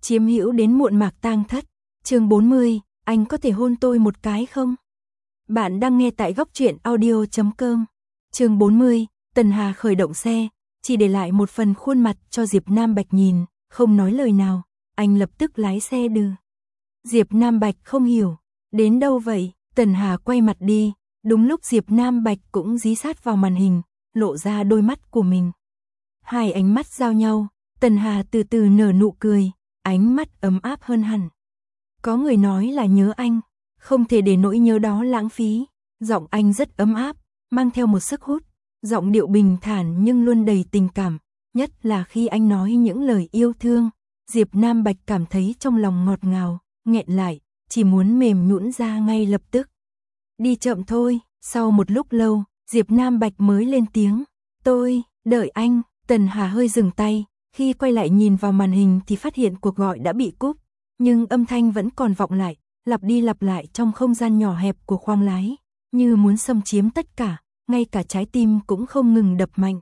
chiếm hữu đến muộn mạc tang thất. Chương 40, anh có thể hôn tôi một cái không? Bạn đang nghe tại góc truyện audio.com. Chương 40, Tần Hà khởi động xe, chỉ để lại một phần khuôn mặt cho Diệp Nam Bạch nhìn, không nói lời nào, anh lập tức lái xe đưa. Diệp Nam Bạch không hiểu, đến đâu vậy? Tần Hà quay mặt đi, đúng lúc Diệp Nam Bạch cũng dí sát vào màn hình, lộ ra đôi mắt của mình. Hai ánh mắt giao nhau, Tần Hà từ từ nở nụ cười, ánh mắt ấm áp hơn hẳn. Có người nói là nhớ anh, không thể để nỗi nhớ đó lãng phí. Giọng anh rất ấm áp, mang theo một sức hút, giọng điệu bình thản nhưng luôn đầy tình cảm, nhất là khi anh nói những lời yêu thương. Diệp Nam Bạch cảm thấy trong lòng ngọt ngào, nghẹn lại, chỉ muốn mềm nhũn ra ngay lập tức. Đi chậm thôi. Sau một lúc lâu, Diệp Nam Bạch mới lên tiếng. Tôi, đợi anh. Tần Hà hơi dừng tay, khi quay lại nhìn vào màn hình thì phát hiện cuộc gọi đã bị cúp, nhưng âm thanh vẫn còn vọng lại, lặp đi lặp lại trong không gian nhỏ hẹp của khoang lái, như muốn xâm chiếm tất cả, ngay cả trái tim cũng không ngừng đập mạnh.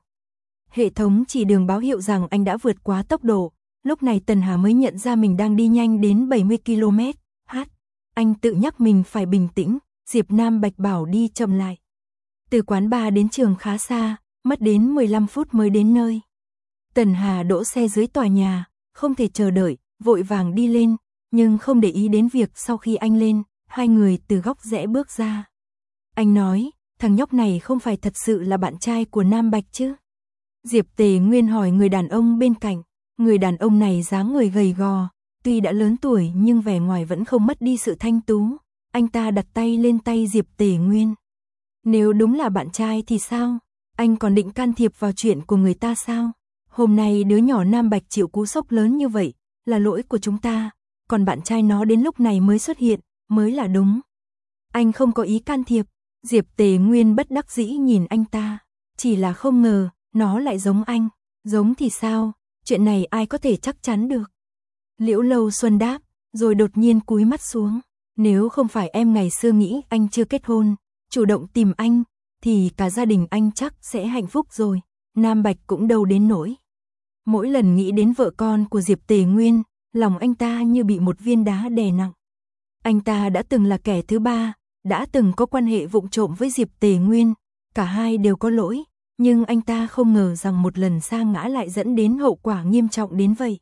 Hệ thống chỉ đường báo hiệu rằng anh đã vượt quá tốc độ, lúc này Tần Hà mới nhận ra mình đang đi nhanh đến 70 km/h. Anh tự nhắc mình phải bình tĩnh, Diệp Nam Bạch bảo đi chậm lại. Từ quán bar đến trường khá xa, mất đến 15 phút mới đến nơi. Tần Hà đỗ xe dưới tòa nhà, không thể chờ đợi, vội vàng đi lên, nhưng không để ý đến việc sau khi anh lên, hai người từ góc rẽ bước ra. Anh nói, thằng nhóc này không phải thật sự là bạn trai của Nam Bạch chứ? Diệp Tề Nguyên hỏi người đàn ông bên cạnh, người đàn ông này dáng người gầy gò, tuy đã lớn tuổi nhưng vẻ ngoài vẫn không mất đi sự thanh tú. Anh ta đặt tay lên tay Diệp Tề Nguyên. Nếu đúng là bạn trai thì sao? Anh còn định can thiệp vào chuyện của người ta sao? Hôm nay đứa nhỏ Nam Bạch chịu cú sốc lớn như vậy, là lỗi của chúng ta, còn bạn trai nó đến lúc này mới xuất hiện, mới là đúng. Anh không có ý can thiệp. Diệp Tề Nguyên bất đắc dĩ nhìn anh ta, chỉ là không ngờ, nó lại giống anh. Giống thì sao? Chuyện này ai có thể chắc chắn được. Liễu Lâu Xuân đáp, rồi đột nhiên cúi mắt xuống. Nếu không phải em ngày xưa nghĩ anh chưa kết hôn, chủ động tìm anh, thì cả gia đình anh chắc sẽ hạnh phúc rồi. Nam Bạch cũng đâu đến nỗi. Mỗi lần nghĩ đến vợ con của Diệp Tề Nguyên, lòng anh ta như bị một viên đá đè nặng. Anh ta đã từng là kẻ thứ ba, đã từng có quan hệ vụng trộm với Diệp Tề Nguyên, cả hai đều có lỗi, nhưng anh ta không ngờ rằng một lần sa ngã lại dẫn đến hậu quả nghiêm trọng đến vậy.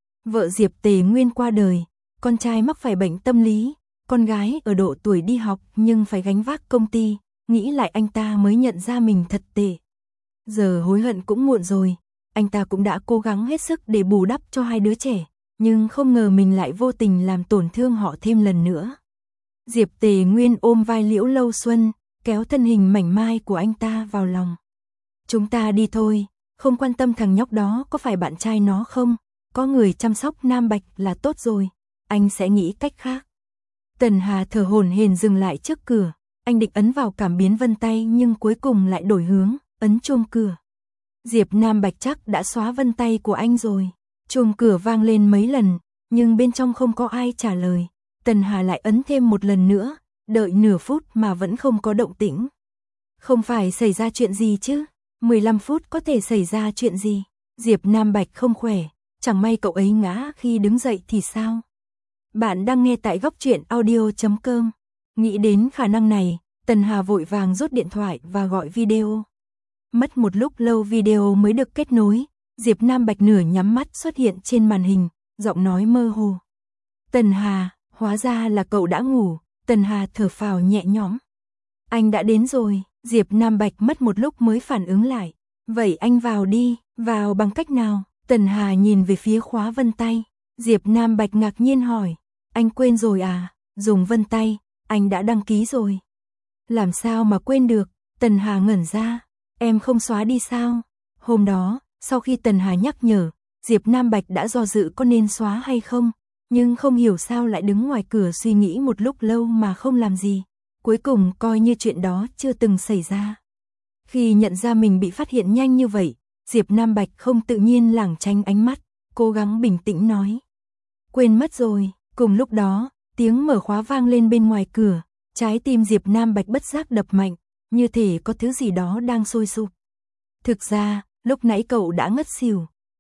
Vợ Diệp Tề Nguyên qua đời, con trai mắc phải bệnh tâm lý, con gái ở độ tuổi đi học nhưng phải gánh vác công ty, nghĩ lại anh ta mới nhận ra mình thật tệ. Giờ hối hận cũng muộn rồi, anh ta cũng đã cố gắng hết sức để bù đắp cho hai đứa trẻ, nhưng không ngờ mình lại vô tình làm tổn thương họ thêm lần nữa. Diệp Tề Nguyên ôm vai Liễu Lâu Xuân, kéo thân hình mảnh mai của anh ta vào lòng. Chúng ta đi thôi, không quan tâm thằng nhóc đó có phải bạn trai nó không, có người chăm sóc Nam Bạch là tốt rồi, anh sẽ nghĩ cách khác. Tần Hà thở hổn hển dừng lại trước cửa, anh định ấn vào cảm biến vân tay nhưng cuối cùng lại đổi hướng, ấn chuông cửa. Diệp Nam Bạch chắc đã xóa vân tay của anh rồi. Chuông cửa vang lên mấy lần, nhưng bên trong không có ai trả lời. Tần Hà lại ấn thêm một lần nữa, đợi nửa phút mà vẫn không có động tĩnh. Không phải xảy ra chuyện gì chứ? 15 phút có thể xảy ra chuyện gì? Diệp Nam Bạch không khỏe, chẳng may cậu ấy ngã khi đứng dậy thì sao? Bạn đang nghe tại góc truyện audio.com. Nghĩ đến khả năng này, Tần Hà vội vàng rút điện thoại và gọi video. Mất một lúc lâu video mới được kết nối, Diệp Nam Bạch nửa nhắm mắt xuất hiện trên màn hình, giọng nói mơ hồ. Tần Hà, hóa ra là cậu đã ngủ. Tần Hà thở phào nhẹ nhõm. Anh đã đến rồi. Diệp Nam Bạch mất một lúc mới phản ứng lại. Vậy anh vào đi. Vào bằng cách nào? Tần Hà nhìn về phía khóa vân tay. Diệp Nam Bạch ngạc nhiên hỏi. Anh quên rồi à? Dùng vân tay, anh đã đăng ký rồi. Làm sao mà quên được? Tần Hà ngẩn ra. Em không xóa đi sao? Hôm đó, sau khi Tần Hà nhắc nhở, Diệp Nam Bạch đã do dự có nên xóa hay không, nhưng không hiểu sao lại đứng ngoài cửa suy nghĩ một lúc lâu mà không làm gì. Cuối cùng coi như chuyện đó chưa từng xảy ra. Khi nhận ra mình bị phát hiện nhanh như vậy, Diệp Nam Bạch không tự nhiên lảng tránh ánh mắt, cố gắng bình tĩnh nói. Quên mất rồi. Cùng lúc đó, tiếng mở khóa vang lên bên ngoài cửa, trái tim Diệp Nam Bạch bất giác đập mạnh, như thể có thứ gì đó đang sôi sục. Thực ra, lúc nãy cậu đã ngất xỉu.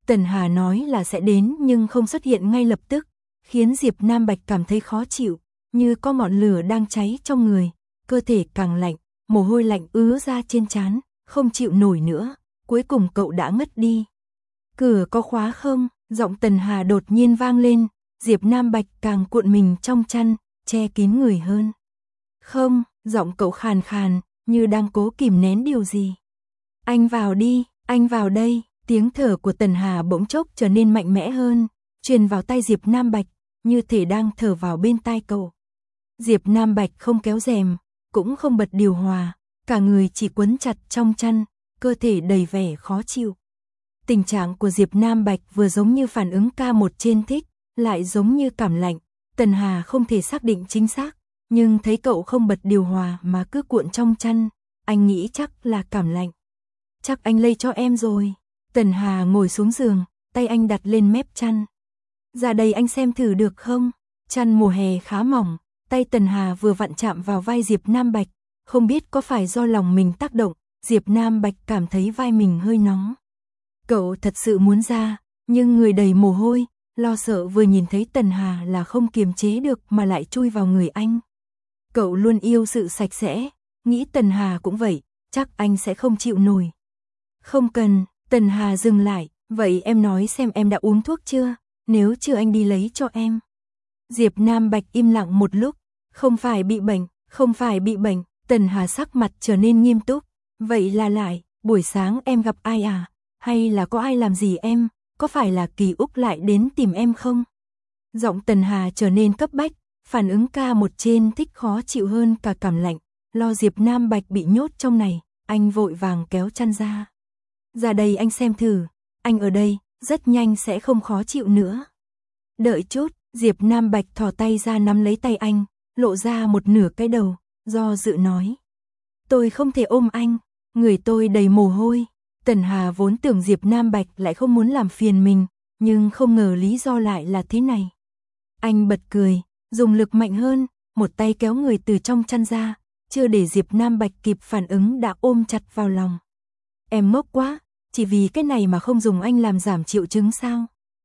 Tần Hà nói là sẽ đến nhưng không xuất hiện ngay lập tức, khiến Diệp Nam Bạch cảm thấy khó chịu, như có ngọn lửa đang cháy trong người, cơ thể càng lạnh, mồ hôi lạnh ứa ra trên trán, không chịu nổi nữa, cuối cùng cậu đã ngất đi. Cửa có khóa không? Giọng Tần Hà đột nhiên vang lên, Diệp Nam Bạch càng cuộn mình trong chăn, che kín người hơn. Không, giọng cậu khàn khàn, như đang cố kìm nén điều gì. Anh vào đi, anh vào đây, tiếng thở của Tần Hà bỗng chốc trở nên mạnh mẽ hơn, truyền vào tai Diệp Nam Bạch, như thể đang thở vào bên tai cậu. Diệp Nam Bạch không kéo rèm, cũng không bật điều hòa, cả người chỉ quấn chặt trong chăn, cơ thể đầy vẻ khó chịu. Tình trạng của Diệp Nam Bạch vừa giống như phản ứng K1 trên thích, lại giống như cảm lạnh, Tần Hà không thể xác định chính xác, nhưng thấy cậu không bật điều hòa mà cứ cuộn trong chăn, anh nghĩ chắc là cảm lạnh. Chắc anh lây cho em rồi. Tần Hà ngồi xuống giường, tay anh đặt lên mép chăn. Ra đây anh xem thử được không? Chăn mùa hè khá mỏng, tay Tần Hà vừa vặn chạm vào vai Diệp Nam Bạch, không biết có phải do lòng mình tác động, Diệp Nam Bạch cảm thấy vai mình hơi nóng. Cậu thật sự muốn ra, nhưng người đầy mồ hôi, lo sợ vừa nhìn thấy Tần Hà là không kiềm chế được mà lại chui vào người anh. Cậu luôn yêu sự sạch sẽ, nghĩ Tần Hà cũng vậy, chắc anh sẽ không chịu nổi. Không cần, Tần Hà dừng lại, vậy em nói xem em đã uống thuốc chưa, nếu chưa anh đi lấy cho em. Diệp Nam Bạch im lặng một lúc, không phải bị bệnh, không phải bị bệnh, Tần Hà sắc mặt trở nên nghiêm túc. Vậy là lại, buổi sáng em gặp ai à, hay là có ai làm gì em, có phải là Kỳ Úc lại đến tìm em không? Giọng Tần Hà trở nên cấp bách, phản ứng K1 trên thích khó chịu hơn cả cảm lạnh, lo Diệp Nam Bạch bị nhốt trong này, anh vội vàng kéo chăn ra. Ra đây anh xem thử, anh ở đây, rất nhanh sẽ không khó chịu nữa. Đợi chút, Diệp Nam Bạch thò tay ra nắm lấy tay anh, lộ ra một nửa cái đầu, do dự nói. Tôi không thể ôm anh, người tôi đầy mồ hôi. Tần Hà vốn tưởng Diệp Nam Bạch lại không muốn làm phiền mình, nhưng không ngờ lý do lại là thế này. Anh bật cười, dùng lực mạnh hơn, một tay kéo người từ trong chăn ra, chưa để Diệp Nam Bạch kịp phản ứng đã ôm chặt vào lòng. Em ngốc quá, chỉ vì cái này mà không dùng anh làm giảm triệu chứng sao?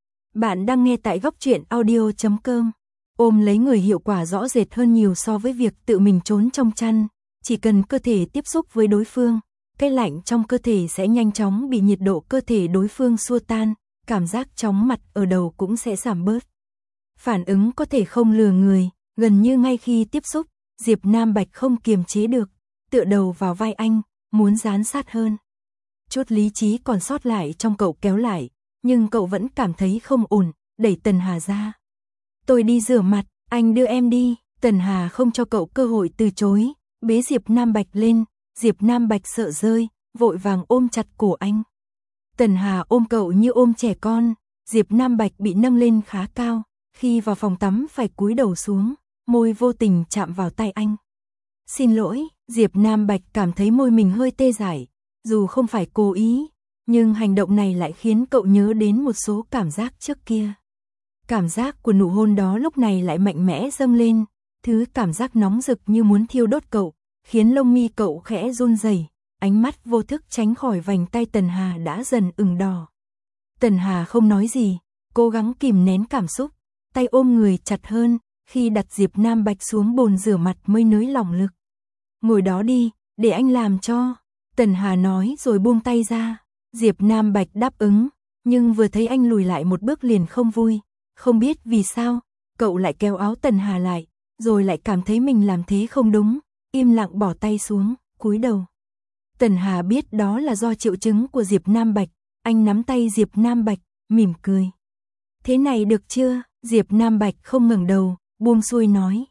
Bạn đang nghe tại góc truyện audio.com. Ôm lấy người hiệu quả rõ rệt hơn nhiều so với việc tự mình trốn trong chăn, chỉ cần cơ thể tiếp xúc với đối phương, cái lạnh trong cơ thể sẽ nhanh chóng bị nhiệt độ cơ thể đối phương xua tan, cảm giác chóng mặt ở đầu cũng sẽ giảm bớt. Phản ứng có thể không lừa người, gần như ngay khi tiếp xúc, Diệp Nam Bạch không kiềm chế được, tựa đầu vào vai anh, muốn dán sát hơn. Chút lý trí còn sót lại trong cậu kéo lại, nhưng cậu vẫn cảm thấy không ổn, đẩy Tần Hà ra. Tôi đi rửa mặt, anh đưa em đi. Tần Hà không cho cậu cơ hội từ chối, bế Diệp Nam Bạch lên, Diệp Nam Bạch sợ rơi, vội vàng ôm chặt cổ anh. Tần Hà ôm cậu như ôm trẻ con, Diệp Nam Bạch bị nâng lên khá cao, khi vào phòng tắm phải cúi đầu xuống, môi vô tình chạm vào tay anh. Xin lỗi, Diệp Nam Bạch cảm thấy môi mình hơi tê dại, dù không phải cố ý, nhưng hành động này lại khiến cậu nhớ đến một số cảm giác trước kia. Cảm giác của nụ hôn đó lúc này lại mạnh mẽ dâng lên, thứ cảm giác nóng rực như muốn thiêu đốt cậu, khiến lông mi cậu khẽ run rẩy, ánh mắt vô thức tránh khỏi vành tay Tần Hà đã dần ửng đỏ. Tần Hà không nói gì, cố gắng kìm nén cảm xúc, tay ôm người chặt hơn, khi đặt Diệp Nam Bạch xuống bồn rửa mặt mới nới lỏng lực. Ngồi đó đi, để anh làm cho, Tần Hà nói rồi buông tay ra. Diệp Nam Bạch đáp ứng, nhưng vừa thấy anh lùi lại một bước liền không vui, không biết vì sao, cậu lại kéo áo Tần Hà lại, rồi lại cảm thấy mình làm thế không đúng, im lặng bỏ tay xuống, cúi đầu. Tần Hà biết đó là do triệu chứng của Diệp Nam Bạch, anh nắm tay Diệp Nam Bạch, mỉm cười. Thế này được chưa? Diệp Nam Bạch không ngẩng đầu, buông xuôi nói,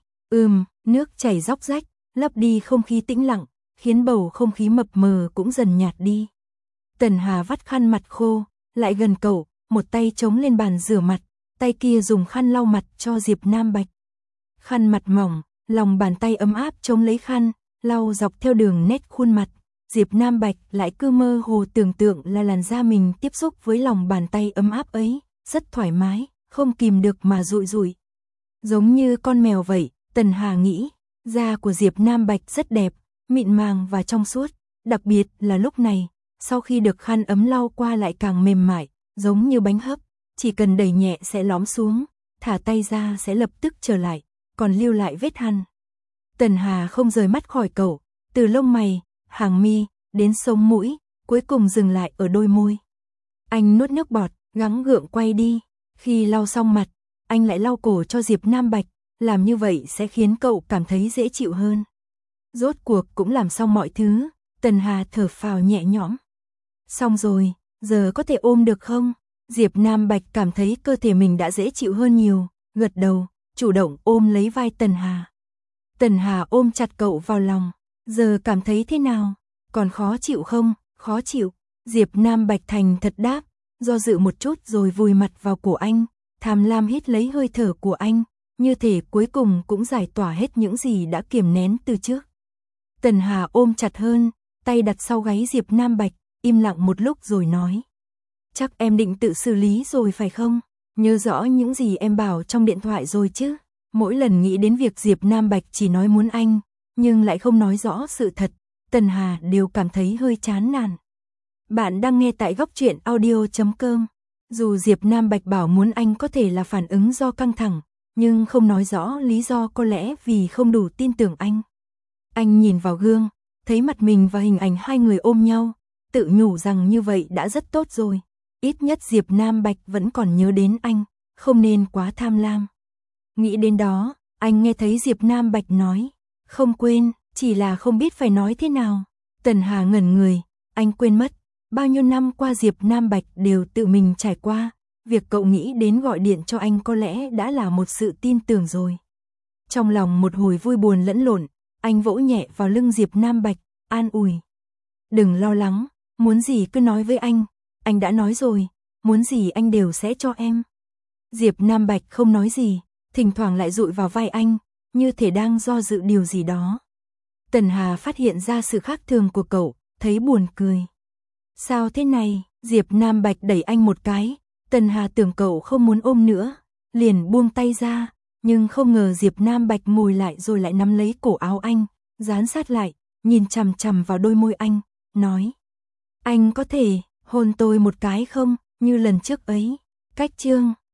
nước chảy róc rách, lấp đi không khí tĩnh lặng, khiến bầu không khí mập mờ cũng dần nhạt đi. Tần Hà vắt khăn mặt khô, lại gần cậu, một tay chống lên bàn rửa mặt, tay kia dùng khăn lau mặt cho Diệp Nam Bạch. Khăn mặt mỏng, lòng bàn tay ấm áp chống lấy khăn, lau dọc theo đường nét khuôn mặt. Diệp Nam Bạch lại cứ mơ hồ tưởng tượng là làn da mình tiếp xúc với lòng bàn tay ấm áp ấy, rất thoải mái, không kìm được mà dụi dụi. Giống như con mèo vậy, Tần Hà nghĩ, da của Diệp Nam Bạch rất đẹp, mịn màng và trong suốt, đặc biệt là lúc này, sau khi được khăn ấm lau qua lại càng mềm mại, giống như bánh hấp, chỉ cần đẩy nhẹ sẽ lõm xuống, thả tay ra sẽ lập tức trở lại, còn lưu lại vết hằn. Tần Hà không rời mắt khỏi cậu, từ lông mày, hàng mi, đến sống mũi, cuối cùng dừng lại ở đôi môi. Anh nuốt nước bọt, gắng gượng quay đi, khi lau xong mặt, anh lại lau cổ cho Diệp Nam Bạch, làm như vậy sẽ khiến cậu cảm thấy dễ chịu hơn. Rốt cuộc cũng làm xong mọi thứ, Tần Hà thở phào nhẹ nhõm. Xong rồi, giờ có thể ôm được không? Diệp Nam Bạch cảm thấy cơ thể mình đã dễ chịu hơn nhiều, gật đầu, chủ động ôm lấy vai Tần Hà. Tần Hà ôm chặt cậu vào lòng, giờ cảm thấy thế nào? Còn khó chịu không? Khó chịu. Diệp Nam Bạch thành thật đáp, do dự một chút rồi vùi mặt vào cổ anh, tham lam hít lấy hơi thở của anh, như thể cuối cùng cũng giải tỏa hết những gì đã kiềm nén từ trước. Tần Hà ôm chặt hơn, tay đặt sau gáy Diệp Nam Bạch, im lặng một lúc rồi nói. Chắc em định tự xử lý rồi phải không? Nhớ rõ những gì em bảo trong điện thoại rồi chứ? Mỗi lần nghĩ đến việc Diệp Nam Bạch chỉ nói muốn anh, nhưng lại không nói rõ sự thật, Tần Hà đều cảm thấy hơi chán nản. Bạn đang nghe tại Góc Truyện Audio.com. Dù Diệp Nam Bạch bảo muốn anh có thể là phản ứng do căng thẳng, nhưng không nói rõ lý do, có lẽ vì không đủ tin tưởng anh. Anh nhìn vào gương, thấy mặt mình và hình ảnh hai người ôm nhau, tự nhủ rằng như vậy đã rất tốt rồi. Ít nhất Diệp Nam Bạch vẫn còn nhớ đến anh, không nên quá tham lam. Nghĩ đến đó, anh nghe thấy Diệp Nam Bạch nói, không quên, chỉ là không biết phải nói thế nào. Tần Hà ngẩn người, anh quên mất, bao nhiêu năm qua Diệp Nam Bạch đều tự mình trải qua, việc cậu nghĩ đến gọi điện cho anh có lẽ đã là một sự tin tưởng rồi. Trong lòng một hồi vui buồn lẫn lộn, anh vỗ nhẹ vào lưng Diệp Nam Bạch, an ủi. Đừng lo lắng, muốn gì cứ nói với anh đã nói rồi, muốn gì anh đều sẽ cho em. Diệp Nam Bạch không nói gì, thỉnh thoảng lại dụi vào vai anh, như thể đang do dự điều gì đó. Tần Hà phát hiện ra sự khác thường của cậu, thấy buồn cười. Sao thế này? Diệp Nam Bạch đẩy anh một cái, Tần Hà tưởng cậu không muốn ôm nữa, liền buông tay ra, nhưng không ngờ Diệp Nam Bạch ngồi lại rồi lại nắm lấy cổ áo anh, dán sát lại, nhìn chằm chằm vào đôi môi anh, nói. Anh có thể hôn tôi một cái không, như lần trước ấy? Cách chương